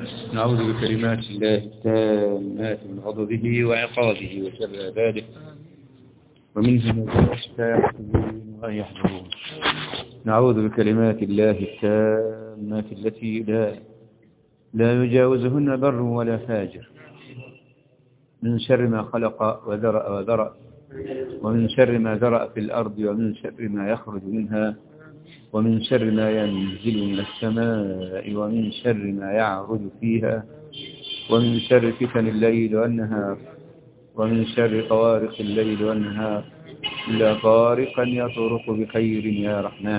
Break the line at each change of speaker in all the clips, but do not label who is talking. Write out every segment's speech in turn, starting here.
نعوذ بكلمات الله التامات من غضبه وعقابه وشر عباده ومن همزات الشياطين وأن يحضرون. نعوذ بكلمات الله التامات التي لا يجاوزهن بر ولا فاجر، من شر ما خلق وذرأ ومن شر ما ذرأ في الأرض ومن شر ما يخرج منها ومن شر ما ينزل من السماء ومن شر ما يعرج فيها ومن شر فتن الليل والنهار ومن شر طوارق الليل والنهار إلا طارقا يطرق بخير يا رحمن.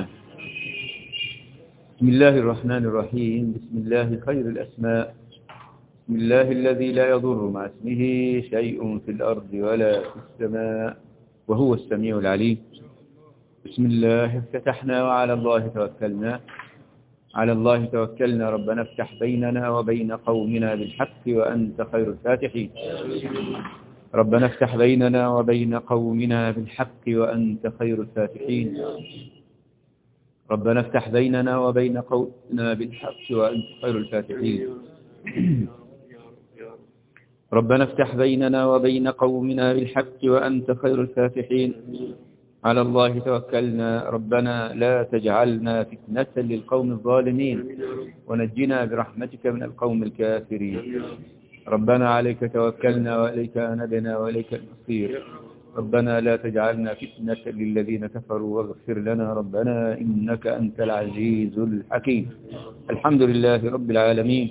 بسم الله الرحمن الرحيم. بسم الله خير الأسماء. بسم الله الذي لا يضر مع اسمه شيء في الأرض ولا في السماء وهو السميع العليم. بسم الله افتتحنا وعلى الله توكلنا. على الله توكلنا. ربنا افتح بيننا وبين قومنا بالحق وأنت خير الفاتحين. ربنا افتح بيننا وبين قومنا بالحق وأنت خير الفاتحين. ربنا افتح بيننا وبين قومنا بالحق وأنت خير الفاتحين. ربنا افتح بيننا وبين قومنا بالحق وأنت خير الفاتحين. على الله توكلنا. ربنا لا تجعلنا فتنة للقوم الظالمين ونجنا برحمتك من القوم الكافرين. ربنا عليك توكلنا وإليك أنبنا وإليك المصير. ربنا لا تجعلنا فتنة للذين كفروا واغفر لنا ربنا إنك أنت العزيز الحكيم. الحمد لله رب العالمين.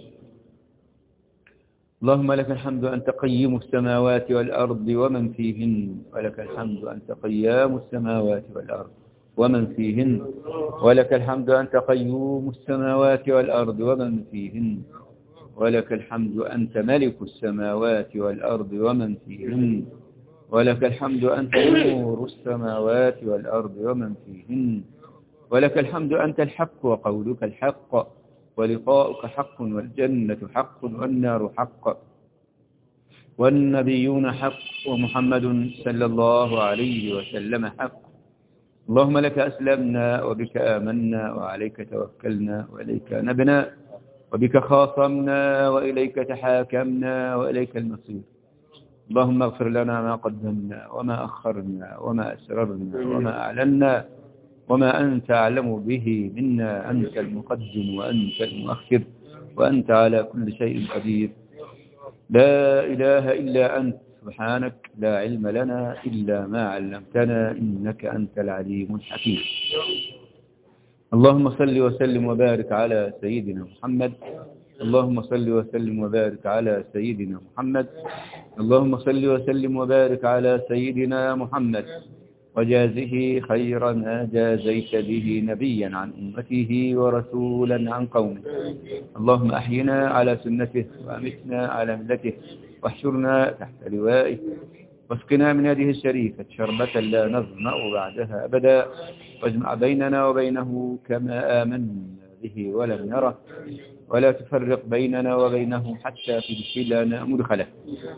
اللهم لك الحمد أنت قيم السماوات والأرض ومن فيهن، ولك الحمد أنت قيام السماوات والأرض ومن فيهن، ولك الحمد أنت قيوم السماوات والأرض ومن فيهن، ولك الحمد أنت ملك السماوات والأرض ومن فيهن، ولك الحمد أنت نور السماوات والأرض ومن فيهن، ولك الحمد أنت الحق وقولك الحق ولقاؤك حق والجنة حق والنار حق والنبيون حق ومحمد صلى الله عليه وسلم حق. اللهم لك أسلمنا وبك آمنا وعليك توكلنا وإليك نبنا وبك خاصمنا وإليك تحاكمنا وإليك المصير. اللهم اغفر لنا ما قدمنا وما أخرنا وما أسررنا وما أعلنا وما أنت أعلم به منا. أنت المقدم وأنت المؤخر وأنت على كل شيء قدير. لا إله إلا أنت سبحانك لا علم لنا إلا ما علمتنا إنك أنت العليم الحكيم. اللهم صل وسلم وبارك على سيدنا محمد. اللهم صل وسلم وبارك على سيدنا محمد. اللهم صل وسلم وبارك على سيدنا محمد وجازه خير ما جازيت به نبيا عن أمته ورسولا عن قومه. اللهم أحينا على سنته وأمتنا على ملته واحشرنا تحت لوائه واسقنا من يده الشريفة شربة لا نظمأ بعدها أبدا واجمع بيننا وبينه كما آمنا به ولم نره ولا تفرق بيننا وبينه حتى تدخلنا مدخله.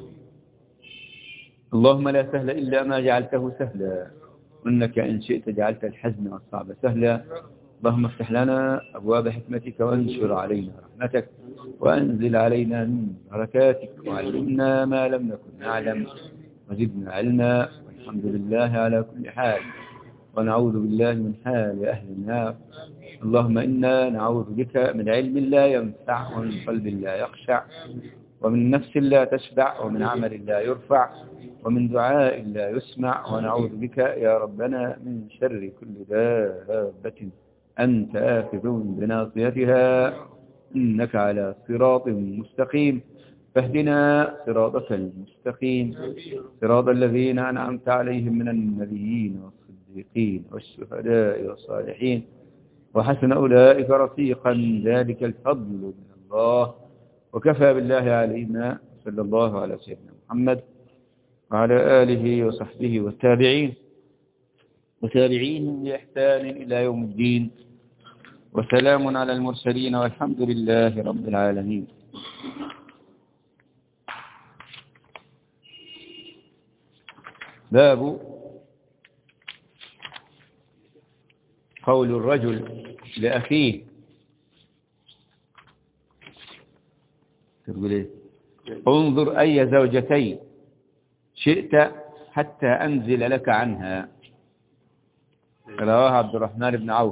اللهم لا سهل إلا ما جعلته سهلا وإنك إن شئت جعلت الحزن والصعب سهلا. اللهم افتح لنا أبواب حكمتك وانشر علينا رحمتك وأنزل علينا من بركاتك وعلمنا ما لم نكن نعلم وزدنا علما. والحمد لله على كل حال ونعوذ بالله من حال أهل النار. اللهم إنا نعوذ بك من علم لا ينفع ومن قلب لا يخشع ومن نفس لا تشبع ومن عمل لا يرفع ومن دعاء لا يسمع. ونعوذ بك يا ربنا من شر كل دابة أنت آخذ بناصيتها إنك على صراط مستقيم. فاهدنا صراطك المستقيم صراط الذين أنعمت عليهم من النبيين والصديقين والشهداء والصالحين وحسن أولئك رفيقا. ذلك الفضل من الله وكفى بالله علينا. صلى الله على سيدنا محمد وعلى آله وصحبه والتابعين وتابعيهم بإحسان إلى يوم الدين. وسلام على المرسلين والحمد لله رب العالمين. باب قول الرجل لأخيه تقول إيه؟ انظر أي زوجتين شئت حتى أنزل لك عنها. رواه عبد الرحمن بن عوف.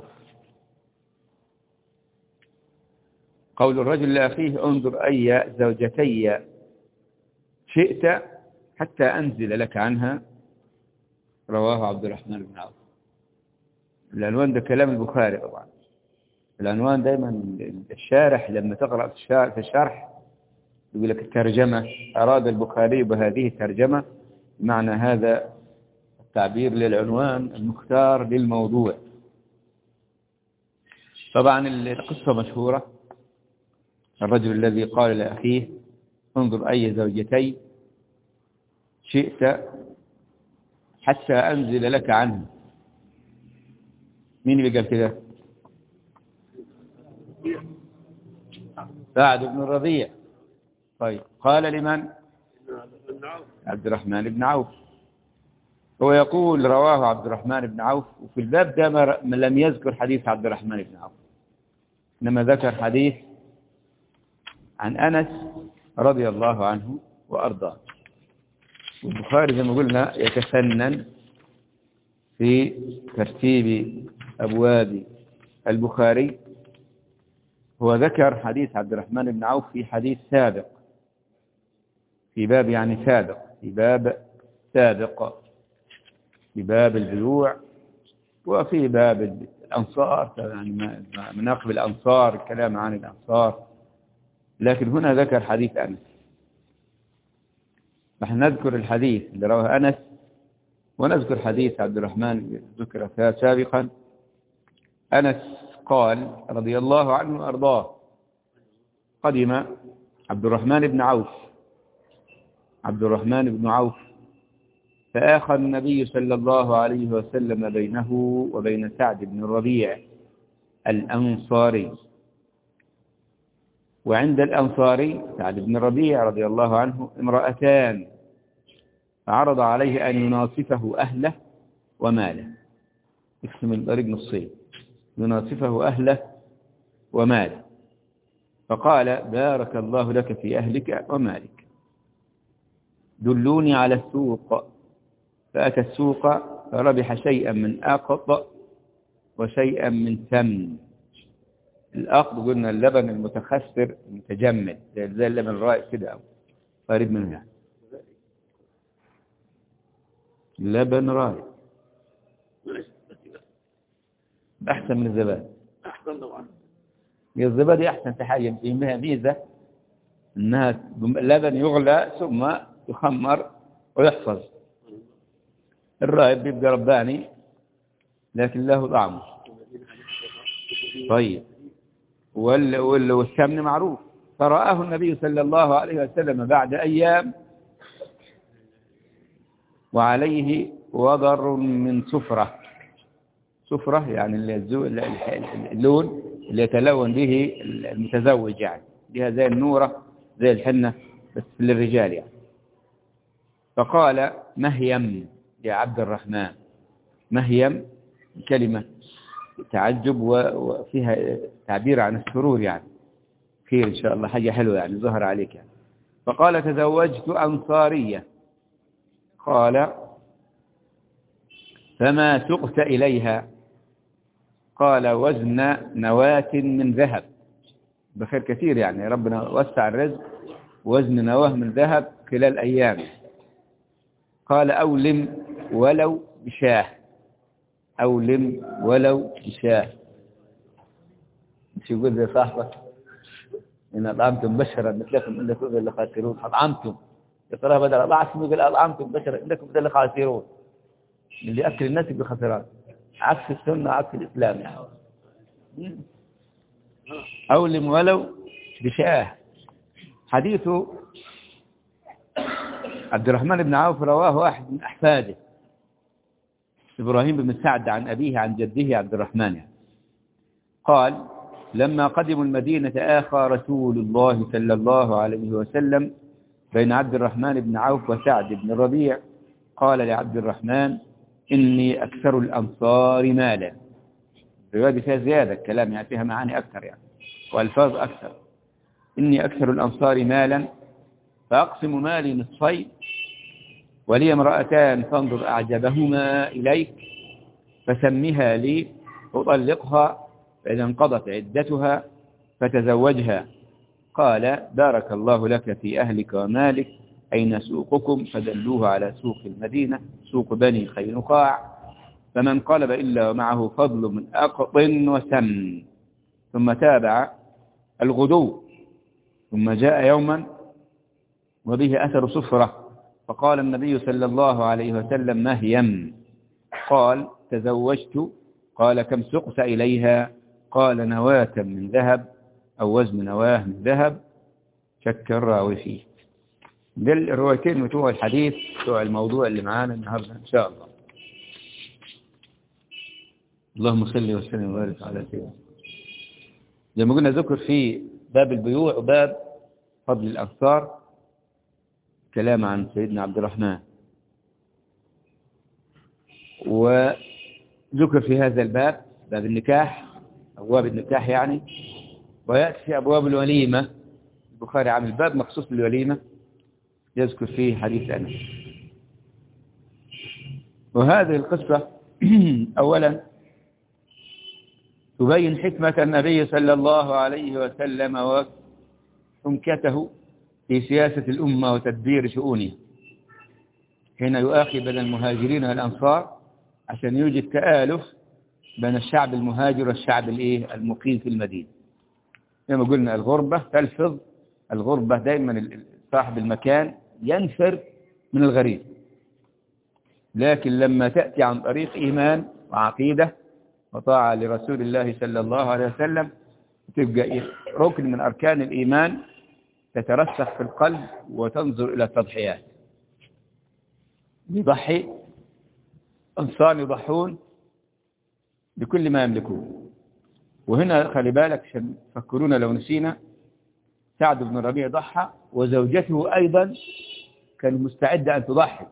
قول الرجل لأخيه انظر أي زوجتي شئت حتى أنزل لك عنها، رواه عبد الرحمن بن عوف. العنوان ده كلام البخاري طبعا. العنوان دايما الشارح لما تقرأ في الشرح يقول لك الترجمة، أراد البخاري بهذه الترجمة معنى هذا التعبير للعنوان المختار للموضوع. طبعا القصة مشهورة، الرجل الذي قال لأخيه انظر أي زوجتي شئت حتى أنزل لك عنه. مين اللي قال كده؟ سعد بن الربيع. طيب قال لمن؟ عبد الرحمن بن عوف. هو يقول رواه عبد الرحمن بن عوف، وفي الباب ده ما لم يذكر حديث عبد الرحمن بن عوف، إنما ذكر حديث عن أنس رضي الله عنه وأرضاه. والبخاري زي ما قلنا يتفنن في ترتيب أبواب البخاري. هو ذكر حديث عبد الرحمن بن عوف في حديث سابق، في باب يعني سابق، في باب سابق، في باب البيوع وفي باب الأنصار، يعني مناقب الأنصار، الكلام عن الأنصار. لكن هنا ذكر حديث أنس. نحن نذكر الحديث اللي رواه أنس ونذكر حديث عبد الرحمن ذكر سابقا. أنس قال رضي الله عنه وأرضاه قدم عبد الرحمن بن عوف فآخى النبي صلى الله عليه وسلم بينه وبين سعد بن الربيع الأنصاري. وعند الأنصاري سعد بن الربيع رضي الله عنه امرأتان، فعرض عليه أن يناصفه أهله وماله. اقسم الطريق نصين، يناصفه أهله وماله. فقال بارك الله لك في أهلك ومالك، دلوني على السوق. فأتى السوق فربح شيئا من أقط وشيئا من ثمن. الأقط قلنا اللبن المتخسر المتجمد زي اللبن الرائق كده أو قريب منه، يعني لبن رائق أحسن من الزبادي.
أحسن طبعا.
الزبادي أحسن تحاجم فيها ميزة إنها لبن يغلى ثم يخمر ويحفظ. الرائب بيبقى رباني لكن له طعمه طيب. والثمن معروف. فرآه النبي صلى الله عليه وسلم بعد أيام وعليه وضر من صفرة. صفرة يعني اللون اللي يتلون به المتزوج، يعني بها زي النورة زي الحنة بس للرجال يعني. فقال مهيم يا عبد الرحمن. مهيم كلمة تعجب وفيها تعبير عن السرور، يعني خير إن شاء الله، حاجة حلوة يعني ظهر عليك يعني. فقال تزوجت أنصارية. قال فما سقت إليها؟ قال وزن نواة من ذهب. بخير كثير يعني، ربنا وسع الرزق، وزن نواه من ذهب خلال أيام. قال أولم ولو بشاه. أولم ولو بشاه. مش يقول زي صاحبك إن أطعمتم بشرا مثلكم إنكم إذا لخاسرون. أطعمتم يقرأها بدل أضعتم يقول أطعمتم بشرا إنكم إذا لخاسرون. اللي أكل الناس بخسران، عكس السنة عكس الإسلام يعني. أولم ولو بشاه. حديث عبد الرحمن بن عوف رواه واحد من أحفاده إبراهيم بن سعد عن أبيه عن جده عبد الرحمن. قال لما قدموا المدينة آخى رسول الله صلى الله عليه وسلم بين عبد الرحمن بن عوف وسعد بن الربيع. قال لعبد الرحمن إني أكثر الأنصار مالا. الرواية فيها زيادة الكلام، يعني فيها معاني أكثر يعني وألفاظ أكثر. إني أكثر الأنصار مالا فأقسم مالي نصفين ولي امرأتان فانظر أعجبهما إليك فسمها لي أطلقها فإذا انقضت عدتها فتزوجها. قال بارك الله لك في أهلك ومالك، أين سوقكم؟ فدلوه على سوق المدينة، سوق بني قينقاع. فما انقلب إلا ومعه فضل من أقط وسم. ثم تابع الغدو، ثم جاء يوما وبه أثر صفرة، فقال النبي صلى الله عليه وسلم ما هي؟ قال تزوجت. قال كم سقت إليها؟ قال نواة من ذهب أو وزن نواه من ذهب. شك الراوي فيه. ده الروايتين بتوع الحديث بتوع الموضوع اللي معانا النهارده إن شاء الله. اللهم صل وسلم وبارك على سيدنا. زي ما قلنا ذكر في باب البيوع وباب فضل الأنصار كلام عن سيدنا عبد الرحمن، وذكر في هذا الباب باب النكاح، أبواب النكاح يعني، ويأتي في أبواب الوليمة. البخاري عامل باب مخصوص للوليمة يذكر فيه حديث أنس. وهذه القصة أولا تبين حكمة النبي صلى الله عليه وسلم وحنكته في سياسة الأمة وتدبير شؤونها، حين يؤاخي بين المهاجرين والأنصار عشان يوجد تآلف بين الشعب المهاجر والشعب المقيم في المدينة. كما قلنا الغربة تلفظ، الغربة دائما صاحب المكان ينفر من الغريب، لكن لما تأتي عن طريق إيمان وعقيدة وطاعة لرسول الله صلى الله عليه وسلم تبقى ركن من أركان الإيمان تترسخ في القلب وتنظر إلى التضحيات. يضحي أنصار يضحون بكل ما يملكون. وهنا خلي بالك عشان تفكرونا لو نسينا، سعد بن ربيع ضحى وزوجته أيضا كان مستعدة أن تضحي.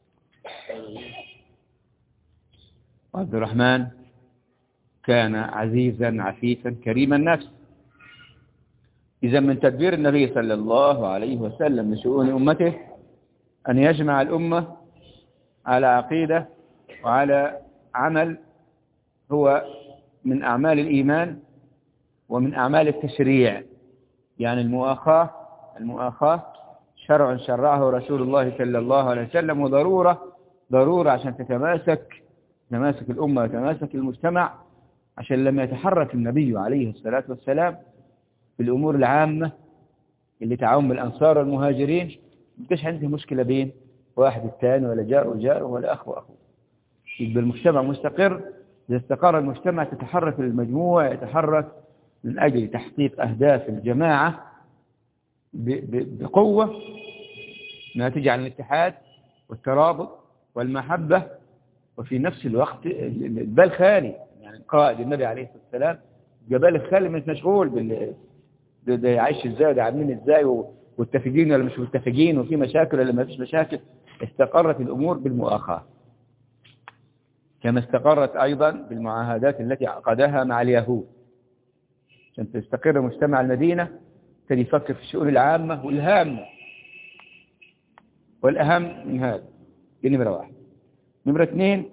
عبد الرحمن كان عزيزا عفيفا كريم النفس. إذا من تدبير النبي صلى الله عليه وسلم لشؤون أمته أن يجمع الأمة على عقيدة وعلى عمل هو من أعمال الإيمان ومن أعمال التشريع. يعني المؤاخاة شرع شرعه رسول الله صلى الله عليه وسلم، وضرورة عشان تتماسك الأمة وتماسك المجتمع، عشان لما يتحرك النبي عليه الصلاة والسلام في الأمور العامة اللي تعاون الأنصار والمهاجرين مش عنده مشكلة بين واحد الثاني ولا جار وجار ولا أخ وأخوه. يبقى المجتمع مستقر. إذا استقر المجتمع تتحرك المجموعة، يتحرك من أجل تحقيق أهداف الجماعة بقوة ناتجة عن الاتحاد والترابط والمحبة، وفي نفس الوقت البال خالي. يعني قائد النبي عليه الصلاة والسلام جبال خالي مش مشغول ده يعيش ازاي وده عاملين ازاي ومتفقين ولا مش متفقين وفي مشاكل ولا ما فيش مشاكل. استقرت الأمور بالمؤاخاة، كما استقرت أيضا بالمعاهدات التي عقدها مع اليهود. عشان تستقر مجتمع المدينة كان يفكر في الشؤون العامة والهامة، والأهم من هذا دي نمرة واحد. نمرة اثنين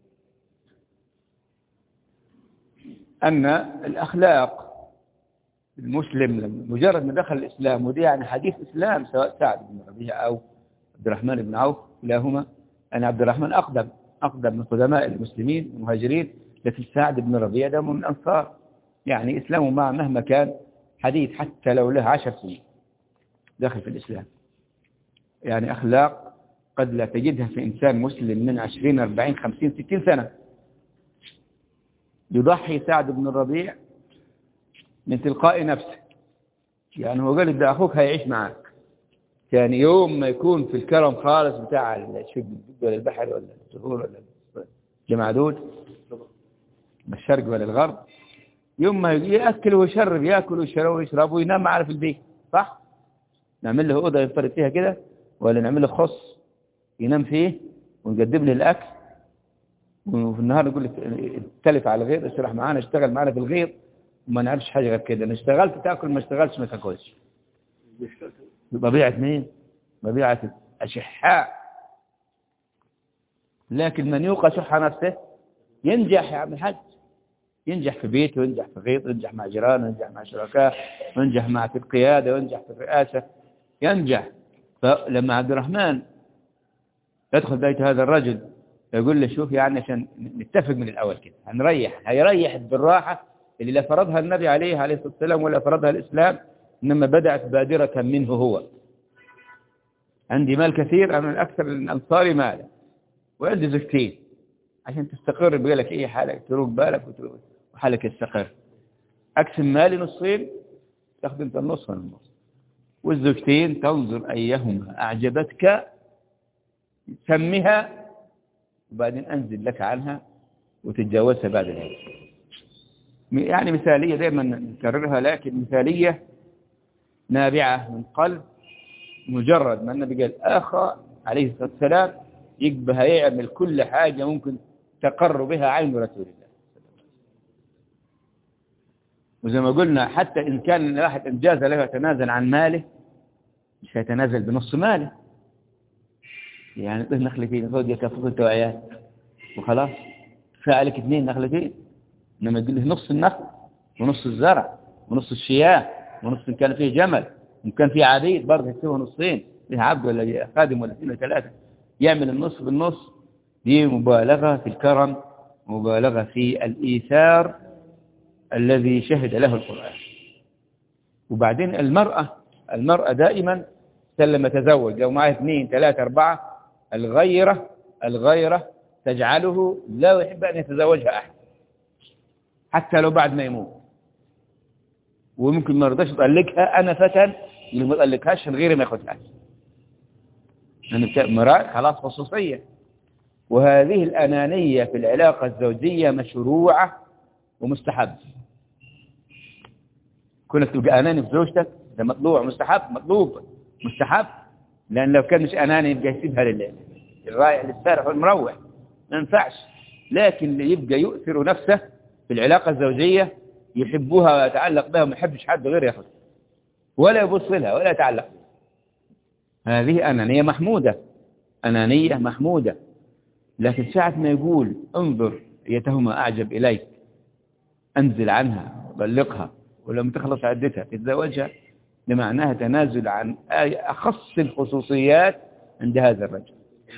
أن الأخلاق المسلم مجرد ما دخل الإسلام، ودي يعني حديث إسلام سواء سعد بن ربيع أو عبد الرحمن بن عوف كلاهما، أن عبد الرحمن أقدم من قدماء المسلمين المهاجرين، لكن سعد بن ربيع ده من الأنصار، يعني إسلامه معه مهما كان حديث حتى لو له 10 سنين دخل في الإسلام. يعني أخلاق قد لا تجدها في إنسان مسلم من 20 40 50 60 سنة. يضحي سعد بن الربيع من تلقاء نفسه، يعني هو قال ده أخوك هيعيش معك، كان يوم ما يكون في الكرم خالص بتاع الشب ولا البحر ولا السهول ولا الجماعة دول الشرق ولا الغرب، يوم ما يأكل ويشرب، يأكل ويشرب وينام معنا في البيت، صح؟ نعمل له أوضة يفرد فيها كده، ولا نعمل له خص ينام فيه ونقدم له الأكل، وفي النهار نقول له تلف على الغيط اشرح معانا اشتغل معانا في الغيط وما نعرفش حاجة غير كده. أنا اشتغلت تأكل، ما اشتغلتش ما تاكلش. طبيعة مين؟ طبيعة أشحاء. لكن من يوقى شح نفسه ينجح يا عم الحاج، ينجح في بيته، ينجح في غيط، ينجح مع جيرانه، ينجح مع شركاء، ينجح مع في القيادة، وينجح في الرئاسة، ينجح. فلما عبد الرحمن يدخل بيت هذا الرجل يقول له شوف يعني عشان نتفق من الأول كده هيريح بالراحة اللي لا فرضها النبي عليه الصلاة والسلام ولا فرضها الإسلام، إنما بدأت بادرة منه هو. عندي مال كثير، أنا من أكثر الأنصار مالا، وعندي زوجتين، عشان تستقر بيقول لك إيه حالك تروق بالك وحالك يستقر. أقسم مالي نصين، تاخذ أنت النص من النص، والزوجتين تنظر أيهما أعجبتك سمها، وبعدين أنزل لك عنها وتتجاوزها بعد ذلك. يعني مثالية دائما نكررها، لكن مثالية نابعة من قلب. مجرد ما النبي قال آخر عليه الصلاة والسلام يقبل يعمل كل حاجة ممكن تقر بها عين رسول الله. وزي ما قلنا حتى إن كان واحد إنجاز له يتنازل عن ماله، مش هيتنازل بنص ماله. يعني طيب نخلتين خذ يكفوك انت وعيال وخلاص، كفايه عليك 2 نخلتين، انما تقول له نص النخل ونص الزرع ونص الشياه ونص إن كان فيه جمل، إن كان فيه عبيد برضه يسوي نصين، فيه عبد ولا خادم ولا 2 ولا 3، يعمل النص بالنص. دي مبالغة في الكرم، مبالغة في الإيثار الذي شهد له القرآن. وبعدين المرأة دائما لما تزوج لو معها 2 3 4 الغيرة تجعله لا يحب أن يتزوجها أحد حتى لو بعد ما يموت، وممكن ما يرضاش يطلقها. أنا فتن اللي ما يطلقهاش الغير ما ياخدهاش، لأن مرأة خلاص خصوصية. وهذه الأنانية في العلاقة الزوجية مشروعة ومستحب. كونك تبقى أناني في زوجتك ده مطلوع مطلوب مستحب، لأن لو كان مش أناني يبقى يسيبها للرايح للسارح والمروح، ما ينفعش. لكن اللي يبقى يؤثر نفسه في العلاقة الزوجية يحبها ويتعلق بها وما يحبش حد غير ياخذ ولا يبص لها ولا يتعلق بها، هذه أنانية محمودة. لكن ساعة ما يقول انظر ايتهما أعجب إليك أنزل عنها وبلغها، ولما تخلص عدتها تتزوجها، لمعناها تنازل عن أخص الخصوصيات عند هذا الرجل.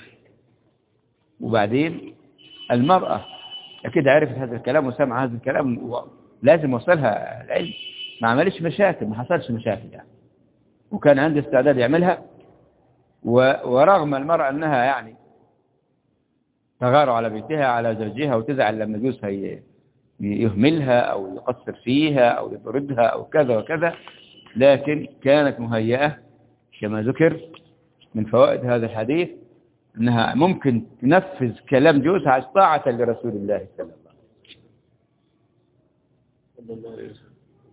وبعدين المرأة أكيد عرفت هذا الكلام وسمع هذا الكلام، لازم وصلها العلم، ما عملش مشاكل، ما حصلش مشاكل يعني، وكان عنده استعداد يعملها. ورغم المرأة أنها يعني تغار على بيتها على زوجها وتزعل لما جوزها يهملها أو يقصر فيها أو يطردها أو كذا وكذا، لكن كانت مهيئة كما ذكر من فوائد هذا الحديث أنها ممكن تنفذ كلام جوزها طاعة لرسول الله صلى الله عليه وسلم،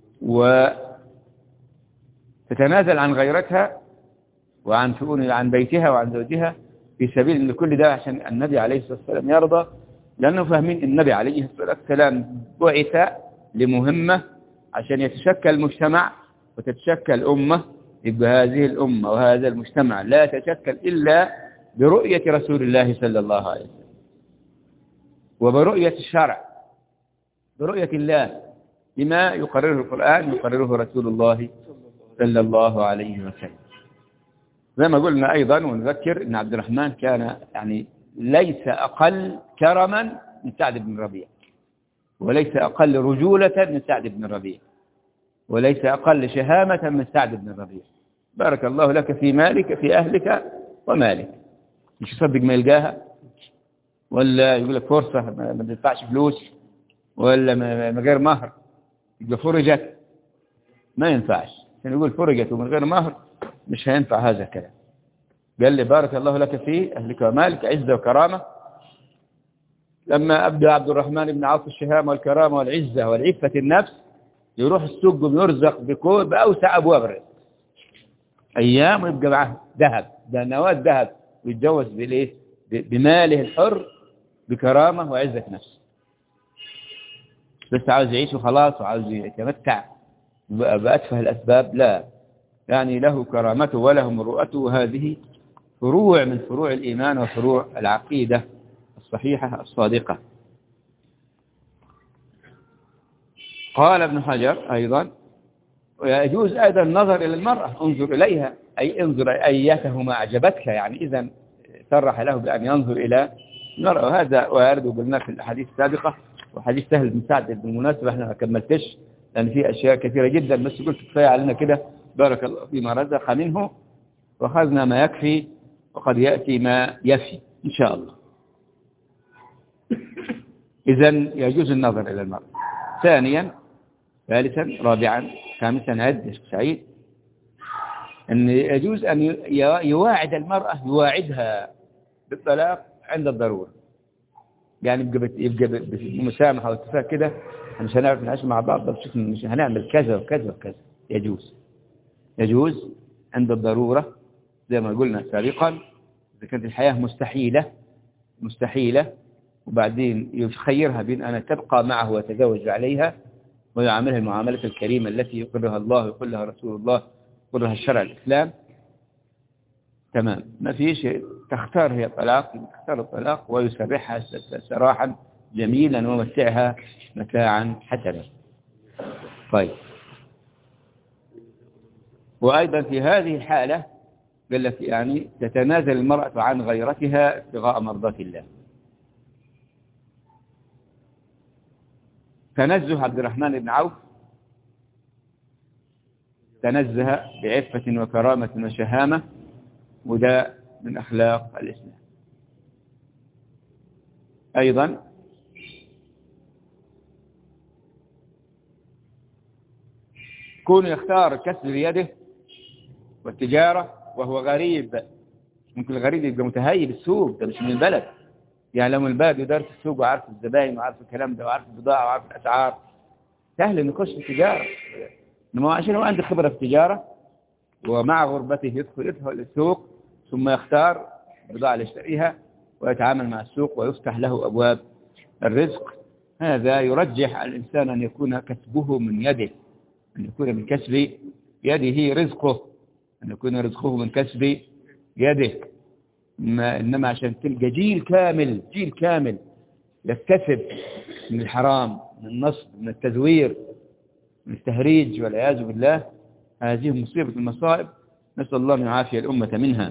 وتتنازل عن غيرتها وعن شؤون عن بيتها وعن زوجها في سبيل أن كل ده عشان النبي عليه الصلاة والسلام يرضى، لأنه فاهمين النبي عليه الصلاة والسلام بعث لمهمة عشان يتشكل مجتمع وتتشكل أمة. يبقى هذه الأمة وهذا المجتمع لا يتشكل إلا برؤية رسول الله صلى الله عليه وسلم وبرؤية الشرع، برؤية الله بما يقرره القرآن يقرره رسول الله صلى الله عليه وسلم. زي ما قلنا أيضا ونذكر أن عبد الرحمن كان يعني ليس أقل كرما من سعد بن الربيع، وليس أقل رجولة من سعد بن الربيع، وليس أقل شهامة من سعد بن الربيع. بارك الله لك في مالك في أهلك ومالك. مش يصدق ما يلقاها، ولا يقول لك فرصة ما تدفعش فلوس، ولا من غير مهر يبقى فرجت، ما ينفعش. عشان يقول فرجت ومن غير مهر مش هينفع هذا الكلام. قال لي بارك الله لك في أهلك ومالك عزة وكرامة. لما أبدأ عبد الرحمن بن عوف الشهامة والكرامة والعزة والعفة النفس، يروح السوق ويرزق بأوسع أبواب الرزق، أيام ويبقى معه ذهب، ده نواة ذهب، ويتجوز بالإيه؟ بماله الحر بكرامة وعزة نفس. بس عاوز يعيش وخلاص وعاوز يتمتع بأتفه الأسباب، لا، يعني له كرامته وله مروءته، وهذه فروع من فروع الإيمان وفروع العقيدة الصحيحة الصادقة. قال ابن حجر أيضا: ويجوز أيضا النظر إلى المرأة، انظر إليها، أي انظر أيتهما أعجبتك، يعني إذا صرح له بأن ينظر إلى المرأة. وهذا وارد، وقلنا في الأحاديث السابقة. وحديث سهل بن سعد بالمناسبة احنا ما كملتش لأن في أشياء كثيرة جدا، بس قلت كفاية علينا كده، بارك الله فيما رزق منه، وأخذنا ما يكفي، وقد يأتي ما يفي إن شاء الله. إذن يجوز النظر إلى المرأة. ثانيا، ثالثا، رابعا، خامسا، عد سعيد، أن يجوز أن يواعد المرأة، يواعدها بالطلاق عند الضرورة. يعني يبقى بمسامحة واتفاق كده، مش هنعرف نعيش مع بعض، بس شوف مش هنعمل كذا وكذا وكذا. يجوز عند الضرورة، زي ما قلنا سابقا. إذا كانت الحياة مستحيلة وبعدين يخيرها بين أن تبقى معه ويتزوج عليها ويعاملها المعاملة الكريمة التي يقرها الله ويقرها رسول الله ويقرها الشرع الإسلام، تمام، ما في شيء. تختار هي الطلاق ويسرحها سراحا جميلا ومتعها متاعا حسنا. طيب، وأيضا في هذه الحالة التي يعني تتنازل المرأة عن غيرتها ابتغاء مرضات الله. تنزه عبد الرحمن بن عوف، تنزه بعفة وكرامة وشهامة، وده من أخلاق الإسلام. أيضا كون يختار كسب يده والتجارة وهو غريب. ممكن الغريب يبقى متهيب السوق، ده مش من البلد، يعني لو من البلد يدرس السوق وعارف الزباين وعارف الكلام ده وعارف البضاعة وعارف الأسعار، سهل إنه يخش في التجارة. إنما عشان هو عنده خبرة في التجارة ومع غربته يدخل السوق، ثم يختار البضاعة اللي يشتريها ويتعامل مع السوق ويفتح له أبواب الرزق. هذا يرجح الإنسان أن يكون كسبه من يده، أن يكون من كسب يده رزقه، أن يكون رزقه من كسب يده. إنما عشان تلقى جيل كامل يكتسب من الحرام، من النصب، من التزوير، من التهريج والعياذ بالله، هذه مصيبة المصائب، نسأل الله أن يعافي الأمة منها.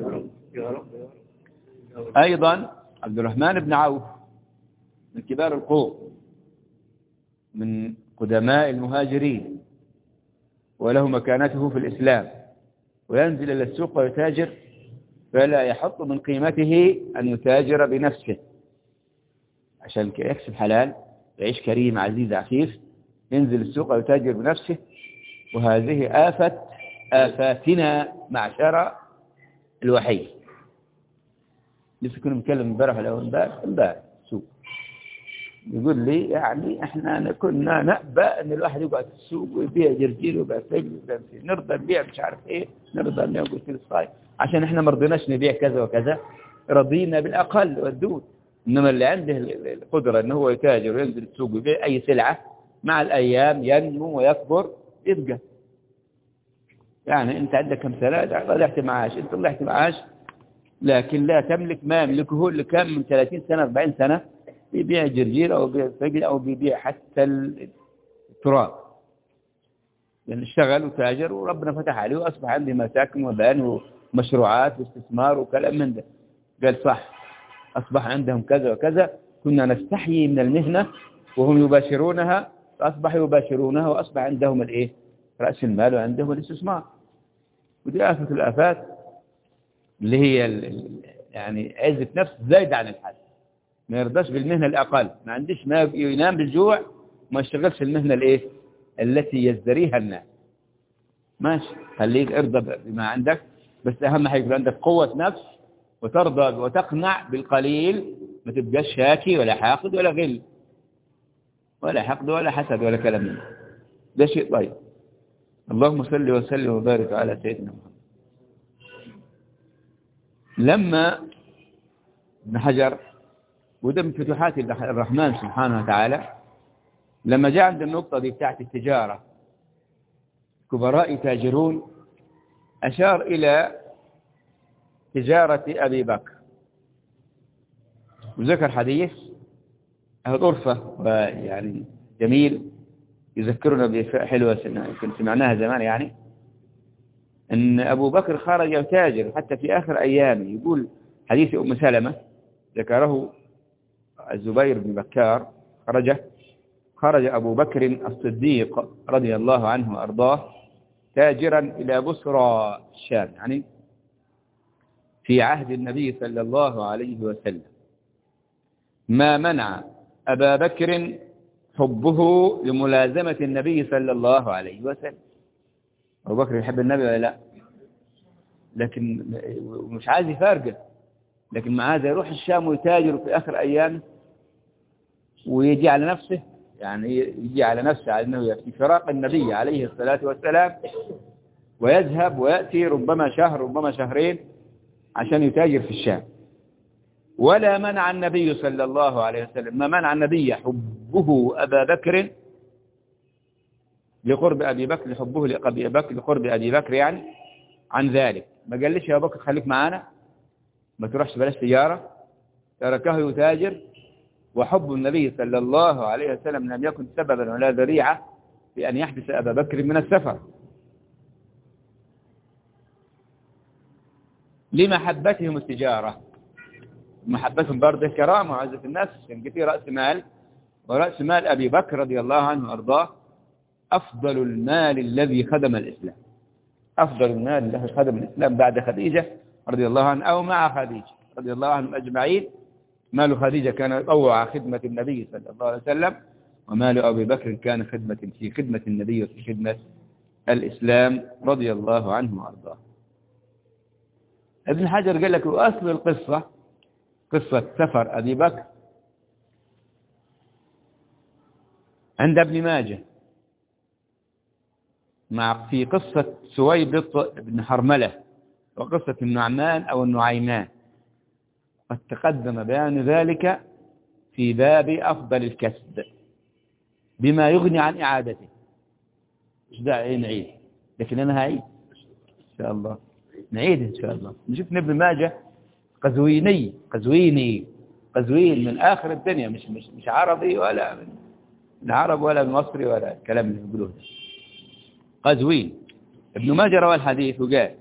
أيضا عبد الرحمن بن عوف من كبار القوم، من قدماء المهاجرين، وله مكانته في الإسلام، وينزل إلى السوق ويتاجر، فلا يحط من قيمته أن يتاجر بنفسه عشان يكسب حلال، يعيش كريم عزيز عفيف، ينزل السوق ويتاجر بنفسه. وهذه آفاتنا معشر الوحي. لسه كنا نتكلم امبارح ولا امبارح السوق، يقول لي يعني احنا كنا نأبى ان الواحد يقعد في السوق ويبيع جرجير ويبيع فجل ويبيع، نرضى نبيع مش عارف ايه، نرضى نبيع قلت الصايم عشان احنا ما رضيناش نبيع كذا وكذا، رضينا بالاقل والدود. انما اللي عنده القدره ان هو يتاجر وينزل السوق ويبيع اي سلعه، مع الايام ينمو ويكبر يبقى. يعني انت عندك كم سنه طلعت معاش، انت طلعت معاش، لكن لا تملك ما يملكه اللي كان من 30 سنه 40 سنه بيبيع جرجير أو بيبيع فجل أو بيبيع حتى التراب، لأن اشتغل وتاجر وربنا فتح عليه وأصبح عنده مساكن وبان ومشروعات واستثمار وكلام من ده. قال صح، أصبح عندهم كذا وكذا، كنا نستحيي من المهنة وهم يباشرونها، فأصبحوا يباشرونها وأصبح عندهم الإيه؟ رأس المال وعندهم الاستثمار. ودي آفة الآفات اللي هي يعني عزة نفس زايد عن الحد، ما يرضاش بالمهنة الأقل، ما عنديش ما ينام بالجوع وما يشتغلش المهنة الإيه التي يزدريها الناس. ماشي، خليك ارضى بما عندك، بس أهم حاجة يكون عندك قوة نفس وترضى وتقنع بالقليل، ما تبقاش شاكي ولا حاقد ولا غل ولا حقد ولا حسد ولا كلام منه. ده شيء طيب. اللهم صل وسلم وبارك على سيدنا محمد. لما ابن حجر، وده من فتوحات الرحمن سبحانه وتعالى، لما جاء عند النقطة دي بتاعت التجارة، كبراء يتاجرون أشار إلى تجارة أبي بكر، وذكر حديث طرفة ويعني جميل يذكرنا بأشياء حلوة كنت سمعناها زمان، يعني أن أبو بكر خرج يتاجر حتى في آخر أيامه. يقول حديث أم سلمة ذكره الزبير بن بكار، خرج أبو بكر الصديق رضي الله عنه وأرضاه تاجرا إلى بصرى الشام، يعني في عهد النبي صلى الله عليه وسلم. ما منع أبا بكر حبه لملازمة النبي صلى الله عليه وسلم. أبو بكر يحب النبي ولا لا؟ لكن مش عايز يفارقه، لكن مع هذا يروح الشام ويتاجر في آخر أيام، ويجي على نفسه، يعني يجي على نفسه على أنه في فراق النبي عليه الصلاة والسلام، ويذهب ويأتي ربما شهر ربما شهرين عشان يتاجر في الشام. ولا منع النبي صلى الله عليه وسلم، ما منع النبي حبه أبا بكر لقرب أبي بكر، لحبه لأبي بكر لقرب أبي بكر يعني عن ذلك. ما قالش يا أبو بكر خليك معانا، ما تروحش بلاش تجارة، تركه يتاجر. وحب النبي صلى الله عليه وسلم لم يكن سببا ولا ذريعة في أن يحدث أبا بكر من السفر، لمحبتهم التجارة، محبتهم برضه كرامة وعزة الناس. كان في رأس مال، ورأس مال أبي بكر رضي الله عنه وأرضاه أفضل المال الذي خدم الإسلام، أفضل المال الذي خدم الإسلام بعد خديجة رضي الله عنها أو مع خديجة رضي الله عنهم أجمعين. مال خديجة كان يطوع خدمة النبي صلى الله عليه وسلم، ومال أبي بكر كان في خدمة النبي وفي خدمة الإسلام رضي الله عنه وأرضاه. ابن حجر قال لك وأصل القصة قصة سفر أبي بكر عند ابن ماجه في قصة سويبط بن حرملة وقصة النعمان أو النعيمان، قد تقدم بيان ذلك في باب أفضل الكسب بما يغني عن إعادته. مش داعي نعيد، لكن أنا هعيد إن شاء الله، نعيد إن شاء الله. نشوف ابن ماجه قزويني من آخر الدنيا، مش عربي ولا من عرب ولا من مصري ولا الكلام اللي يقولوه. قزوين ابن ماجه روى الحديث وقال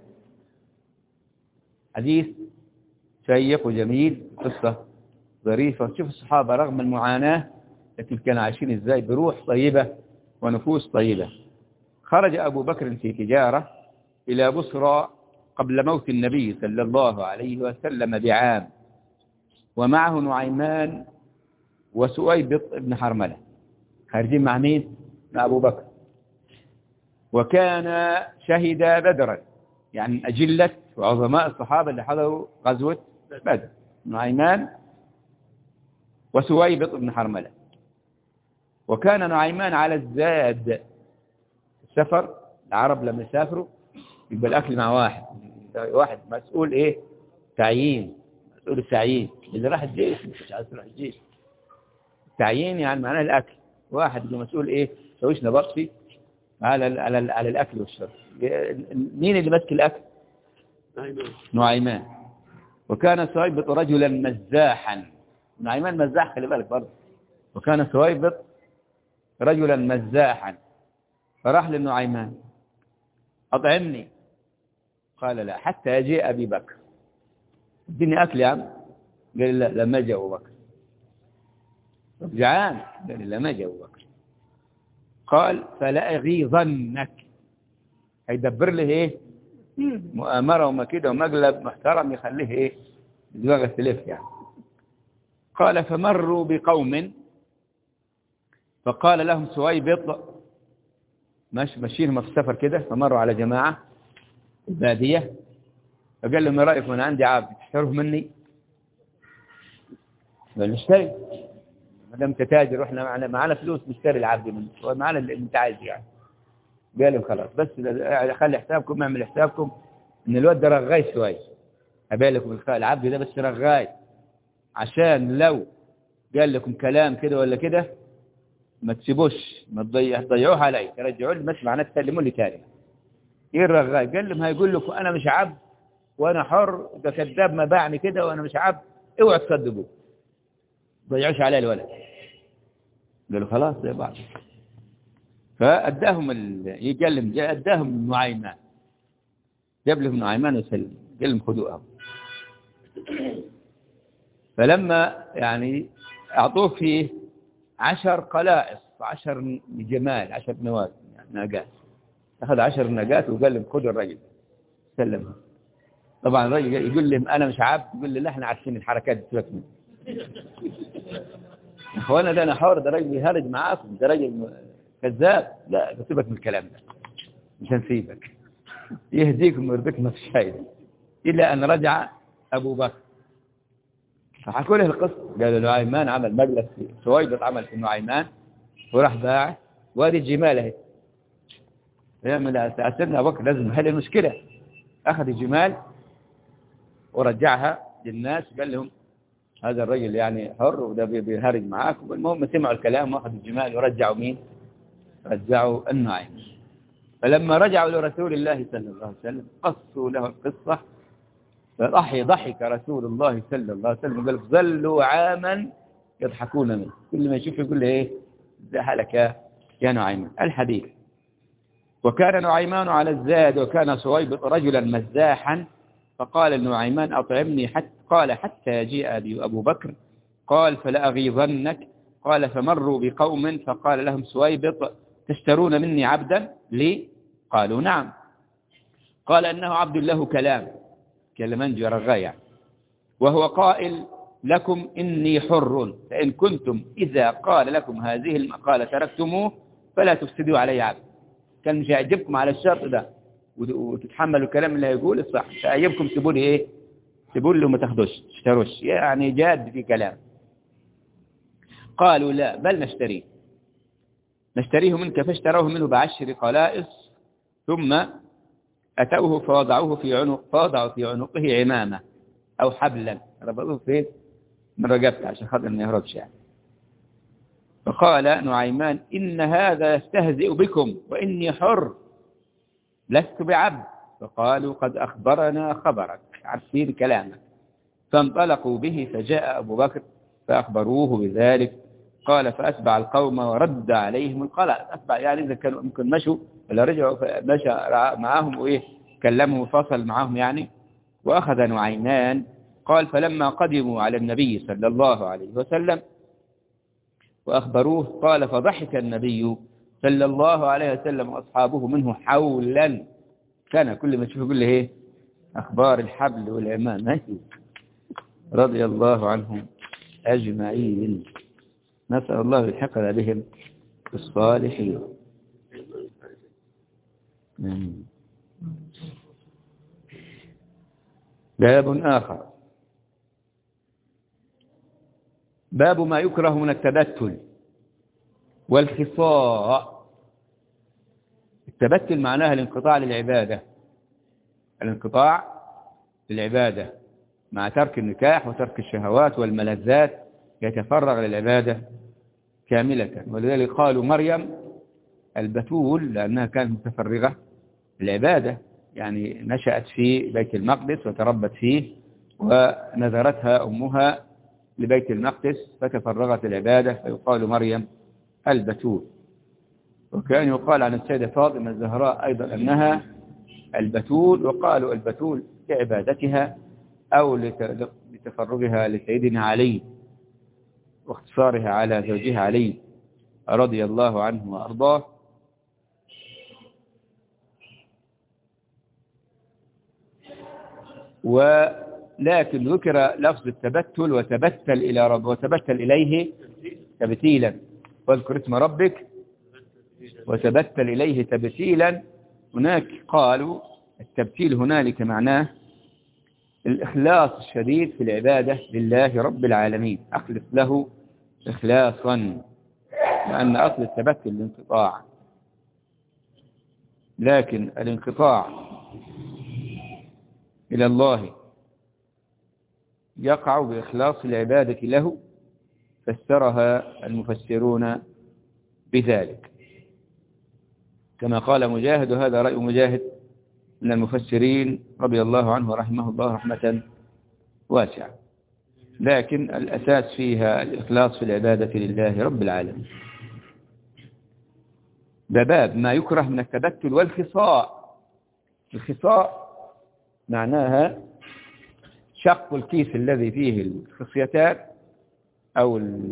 حديث شيق وجميل، قصة ظريفة. شوف الصحابة رغم المعاناة لكن كانوا عايشين ازاي بروح طيبة ونفوس طيبة. خرج أبو بكر في تجارة إلى بصرى قبل موت النبي صلى الله عليه وسلم بعام، ومعه نعيمان وسويبط بن حرملة، خارجين مع مين؟ مع أبو بكر. وكان شهد بدرا، يعني أجلة وعظماء الصحابة اللي حضروا غزوة بدر، نعيمان وسويبط بن حرملة. وكان نعيمان على الزاد، السفر العرب لما يسافروا يبقى الأكل مع واحد مسؤول تعيين، مسؤول التعيين. اللي راح الجيش مش عايز يروح الجيش، التعيين يعني معناه الأكل، واحد يبقى مسؤول سويش نبطشي على الأكل والشرب. مين اللي ماسك الأكل؟ نعيمان. وكان سويبط رجلا مزاحا، نعيمان مزاح خلي بالك برضه، وكان سويبط رجلا مزاحا. فراح للنعيمان أطعمني، قال لا حتى يجي أبي بكر، اديني أكل يا عم. قال لا لما جاء أبو بكر. جعان، قال لما جاء أبو بكر. قال فلا أغيظنك، هيدبر له مؤامرة ومكيدة ومقلب محترم يخليه دماغه تلف يعني. قال فمروا بقوم فقال لهم سويبط، ماشيين في السفر كده، فمروا على جماعة البادية، فقال لهم ما رأيكم أنا عندي عبد تشتروه مني؟ قال نشتري، ما دام تتاجر واحنا معنا فلوس نشتري العبد منه، معنا اللي انت عايز يعني. قال لهم خلاص بس خلي حسابكم، اعمل حسابكم ان الواد ده رغاي شويه، ابالكم العبد ده بس رغاي، عشان لو قال لكم كلام كده ولا كده ما تسيبوش، ما تضيعوه علي، ترجعوا لي، مش معناه تسلموا لي تاني. إيه الرغاي؟ قال لهم هيقول لكم أنا مش عبد وأنا حر، ده كذاب ما باعني كده وأنا مش عبد، اوعوا تصدقوا، ضيعوش عليه الولد. قالوا خلاص زي بعض. فأداهم يكلم، جاء أداهم نعيمان، جاب لهم نعيمان وسلم، قال لهم خذوها. فلما يعني أعطوه فيه 10 قلائص، 10 جمال، 10 نواه يعني ناقات، أخذ 10 ناقات وقال لهم خذوا الرجل سلمها. طبعا الرجل يقول لهم أنا مش عبد، يقول لي لا احنا عارفين الحركات دي سيبك منها. اخوانا ده انا حر، ده راجل يهرج معاكم، ده راجل كذاب، لا سيبك من الكلام ده مش هنسيبك، يهديكم ويرضيكم ما فيش فايده. الا ان رجع ابو بكر فحكوا له القصه، قالوا نعيمان عمل مجلس في سويبط، عمل في نعيمان وراح باع، وادي الجمال اهي. يعمل سيدنا ابو بكر لازم نحل المشكله. اخذ الجمال ورجعها للناس، قال لهم هذا الرجل يعني حر وده بيهرج معاكم. المهم سمعوا الكلام واخذوا الجمال ورجعوا مين؟ رجعوا النعيم. فلما رجعوا لرسول الله صلى الله عليه وسلم قصوا له القصة، ضحك رسول الله صلى الله عليه وسلم وقال ظلوا عاما يضحكون منه، كل ما يشوف يقول له ايه ده حالك يا نعيمان. الحديث: وكان نعيمان على الزاد وكان صويبط رجلا مزاحا، فقال النعيمان أطعمني قال حتى يجيء أبو بكر، قال فلأغيظنك، قال فمروا بقوم فقال لهم صويبط تشترون مني عبدا لي؟ قالوا نعم. قال إنه عبد له كلمان جرغايا، وهو قائل لكم إني حر، فإن كنتم إذا قال لكم هذه المقالة تركتموه فلا تفسدوا علي عبد. كان مش هيعجبكم على الشرط ده وتتحملوا الكلام اللي هيقول الصح، فأيبكم تبوا لي ايه؟ تبوا له ما تاخدوش تشتروش، يعني جاد في كلام. قالوا لا بل نشتريه منك، فاشتروه منه ب10 قلائص، ثم أتوه فوضعوا في عنقه عمامة أو حبلا، ربطوه فين؟ من رقبته عشان خاطر ما يهربش يعني. فقال نعيمان إن هذا يستهزئ بكم وإني حر لست بعبد. فقالوا قد أخبرنا خبرك، عارفين كلامك. فانطلقوا به فجاء أبو بكر فأخبروه بذلك. قال فأتبع القوم ورد عليهم القلائص. أتبع يعني إذا كانوا ممكن مشوا ولا رجعوا، مشى معهم وإيه كلمهم وفصل معهم يعني. وأخذ نعيمان قال فلما قدموا على النبي صلى الله عليه وسلم وأخبروه قال فضحك النبي صلى الله عليه وسلم وأصحابه منه حولا. كان كل ما تشوفه يقول له ايه أخبار الحبل والعمام، رضي الله عنهم أجمعين. نسأل الله يلحقنا بهم الصالحين. باب آخر، باب ما يكره من التبتل والخصاء. التبتل معناها الانقطاع للعبادة، الانقطاع للعبادة مع ترك النكاح وترك الشهوات والملذات، يتفرغ للعبادة كاملة. ولذلك قالوا مريم البتول لأنها كانت متفرغة للعبادة، يعني نشأت في بيت المقدس وتربت فيه، ونذرتها أمها لبيت المقدس فتفرغت للعبادة، فيقال مريم البتول. وكان يقال عن السيدة فاطمة الزهراء أيضا أنها البتول، وقالوا البتول لعبادتها أو لتفرغها لسيدنا علي واختصارها على زوجها علي رضي الله عنه وأرضاه. ولكن ذكر لفظ التبتل وتبتل إلى رب وتبتل إليه تبتيلا، واذكر اسم ربك وتبتل إليه تبتيلا. هناك قالوا التبتيل هنالك معناه الإخلاص الشديد في العبادة لله رب العالمين، أخلص له إخلاصا، لأن أصل التبتل الانقطاع، لكن الانقطاع إلى الله يقع بإخلاص العبادة له، فسرها المفسرون بذلك كما قال مجاهد، وهذا رأي مجاهد من المفسرين رضي الله عنه ورحمه الله رحمة واسعة، لكن الأساس فيها الإخلاص في العبادة لله رب العالمين. ده باب ما يكره من التبتل والخصاء. الخصاء معناها شق الكيس الذي فيه الخصيتان أو